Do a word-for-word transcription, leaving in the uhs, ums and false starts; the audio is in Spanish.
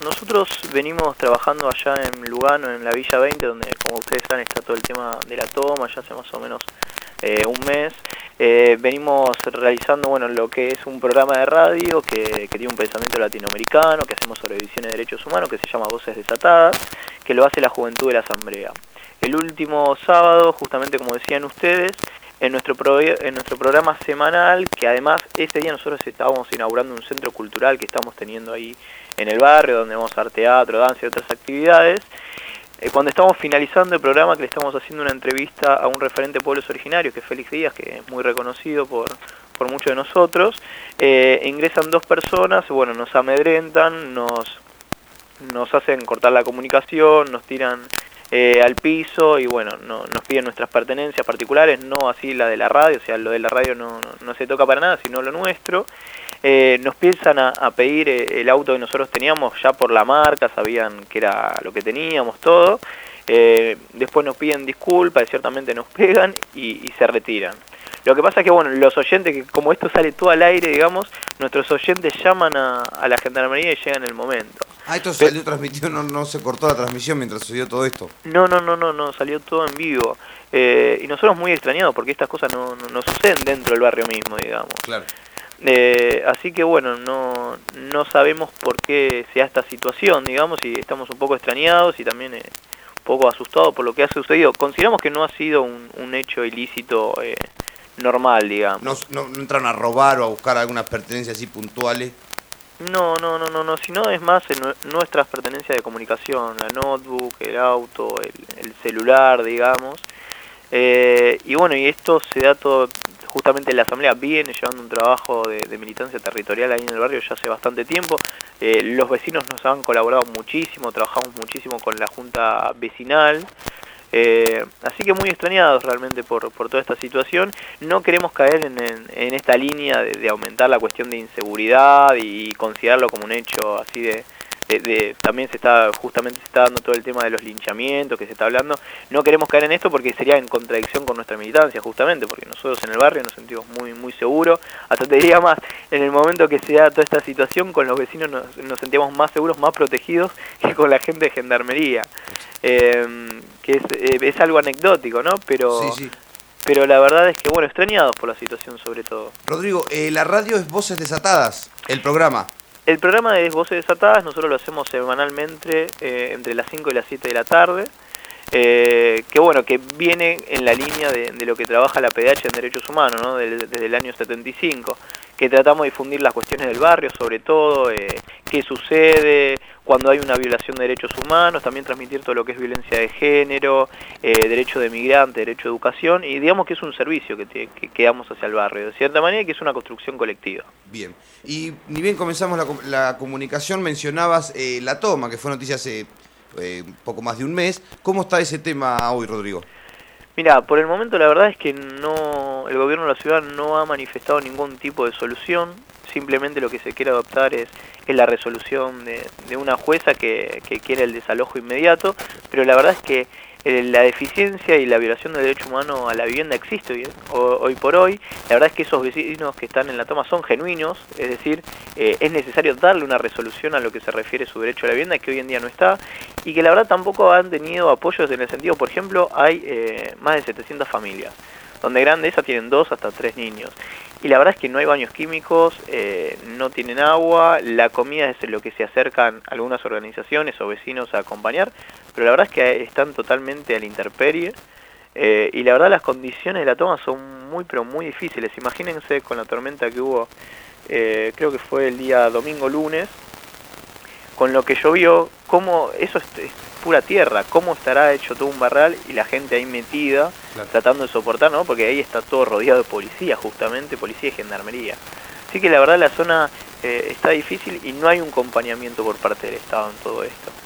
nosotros venimos trabajando allá en Lugano, en la Villa veinte, donde, como ustedes saben, está todo el tema de la toma, ya hace más o menos eh, un mes. Eh, venimos realizando, bueno, lo que es un programa de radio que, que tiene un pensamiento latinoamericano, que hacemos sobre visión de derechos humanos, que se llama Voces Desatadas, que lo hace la Juventud de la Asamblea. El último sábado, justamente como decían ustedes, en nuestro, pro, en nuestro programa semanal, que además ese día nosotros estábamos inaugurando un centro cultural que estamos teniendo ahí en el barrio, donde vamos a dar teatro, danza y otras actividades. Eh, cuando estamos finalizando el programa, que le estamos haciendo una entrevista a un referente de pueblos originarios, que es Félix Díaz, que es muy reconocido por, por muchos de nosotros, eh, ingresan dos personas, bueno, nos amedrentan, nos, nos hacen cortar la comunicación, nos tiran Eh, al piso y bueno, no, nos piden nuestras pertenencias particulares, no así la de la radio, o sea, lo de la radio no, no, no se toca para nada, sino lo nuestro. Eh, nos piensan a, a pedir eh, el auto que nosotros teníamos ya por la marca, sabían que era lo que teníamos, todo. Eh, después nos piden disculpas, ciertamente nos pegan y, y se retiran. Lo que pasa es que, bueno, los oyentes, que como esto sale todo al aire, digamos, nuestros oyentes llaman a, a la gendarmería y llegan en el momento. Ah, esto salió transmitido, no, no se cortó la transmisión mientras sucedió todo esto. No, no, no, no, no, salió todo en vivo. Eh, y nosotros muy extrañados porque estas cosas no, no, no suceden dentro del barrio mismo, digamos. Claro. Eh, así que bueno, no, no sabemos por qué se da esta situación, digamos, y estamos un poco extrañados y también eh, un poco asustados por lo que ha sucedido. Consideramos que no ha sido un, un hecho ilícito eh, normal, digamos. No, no, no entran a robar o a buscar algunas pertenencias así puntuales. No, no, no, no, no, sino es más en nuestras pertenencias de comunicación, la notebook, el auto, el, el celular, digamos. Eh, y bueno, y esto se da todo, justamente la Asamblea viene llevando un trabajo de, de militancia territorial ahí en el barrio ya hace bastante tiempo. Eh, los vecinos nos han colaborado muchísimo, trabajamos muchísimo con la Junta Vecinal. Eh, así que muy extrañados realmente por, por toda esta situación. No queremos caer en, en, en esta línea de, de aumentar la cuestión de inseguridad y considerarlo como un hecho así de, de, de... También se está, justamente se está dando todo el tema de los linchamientos que se está hablando. No queremos caer en esto porque sería en contradicción con nuestra militancia, justamente, porque nosotros en el barrio nos sentimos muy, muy seguros. Hasta te diría más, en el momento que se da toda esta situación, con los vecinos nos, nos sentíamos más seguros, más protegidos que con la gente de gendarmería. Eh, que es, eh, es algo anecdótico, ¿no? Pero, sí, sí. pero la verdad es que, bueno, extrañados por la situación sobre todo. Rodrigo, eh, la radio es Voces Desatadas, el programa. El programa es Voces Desatadas, nosotros lo hacemos semanalmente eh, entre las cinco y las siete de la tarde. Eh, que bueno, que viene en la línea de, de lo que trabaja la P D H en Derechos Humanos, ¿no? Desde, desde el año setenta y cinco, que tratamos de difundir las cuestiones del barrio, sobre todo, eh, qué sucede cuando hay una violación de derechos humanos, también transmitir todo lo que es violencia de género, eh, derecho de migrante, derecho de educación, y digamos que es un servicio que, te, que, que damos hacia el barrio, de cierta manera, y que es una construcción colectiva. Bien, y ni bien comenzamos la, la comunicación, mencionabas eh, la toma, que fue noticia hace eh, poco más de un mes. ¿Cómo está ese tema hoy, Rodrigo? Mira, por el momento la verdad es que no, el gobierno de la ciudad no ha manifestado ningún tipo de solución. Simplemente lo que se quiere adoptar es, es la resolución de, de una jueza que, que quiere el desalojo inmediato, pero la verdad es que eh, la deficiencia y la violación del derecho humano a la vivienda existe hoy, hoy por hoy. La verdad es que esos vecinos que están en la toma son genuinos, es decir, eh, es necesario darle una resolución a lo que se refiere a su derecho a la vivienda, que hoy en día no está, y que la verdad tampoco han tenido apoyos en el sentido, por ejemplo, hay eh, más de setecientas familias, donde grandes esas tienen dos hasta tres niños. Y la verdad es que no hay baños químicos, eh, no tienen agua, la comida es lo que se acercan algunas organizaciones o vecinos a acompañar, pero la verdad es que están totalmente a la intemperie, eh, y la verdad las condiciones de la toma son muy pero muy difíciles. Imagínense con la tormenta que hubo, eh, creo que fue el día domingo lunes, con lo que llovió, cómo eso es, es pura tierra, cómo estará hecho todo un barral y la gente ahí metida, claro, tratando de soportar, ¿no? Porque ahí está todo rodeado de policía, justamente, policía y gendarmería. Así que la verdad la zona eh, está difícil y no hay un acompañamiento por parte del Estado en todo esto.